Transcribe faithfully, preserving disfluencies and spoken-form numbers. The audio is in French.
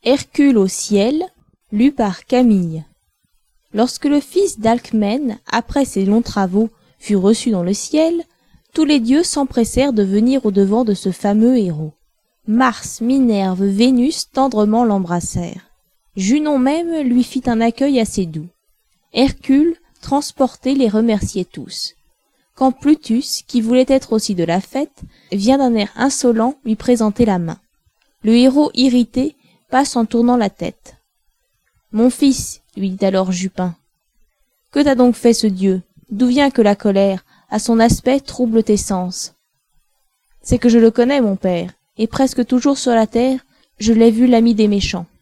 Hercule au ciel, lu par Camille. Lorsque le fils d'Alcmène, après ses longs travaux, fut reçu dans le ciel, tous les dieux s'empressèrent de venir au-devant de ce fameux héros. Mars, Minerve, Vénus tendrement l'embrassèrent. Junon même lui fit un accueil assez doux. Hercule, transporté, les remerciait tous. Quand Plutus, qui voulait être aussi de la fête, vient d'un air insolent lui présenter la main. Le héros irrité passe en tournant la tête. « Mon fils, lui dit alors Jupin, que t'a donc fait ce dieu? D'où vient que la colère, à son aspect, trouble tes sens? C'est que je le connais, mon père, et presque toujours sur la terre, je l'ai vu l'ami des méchants.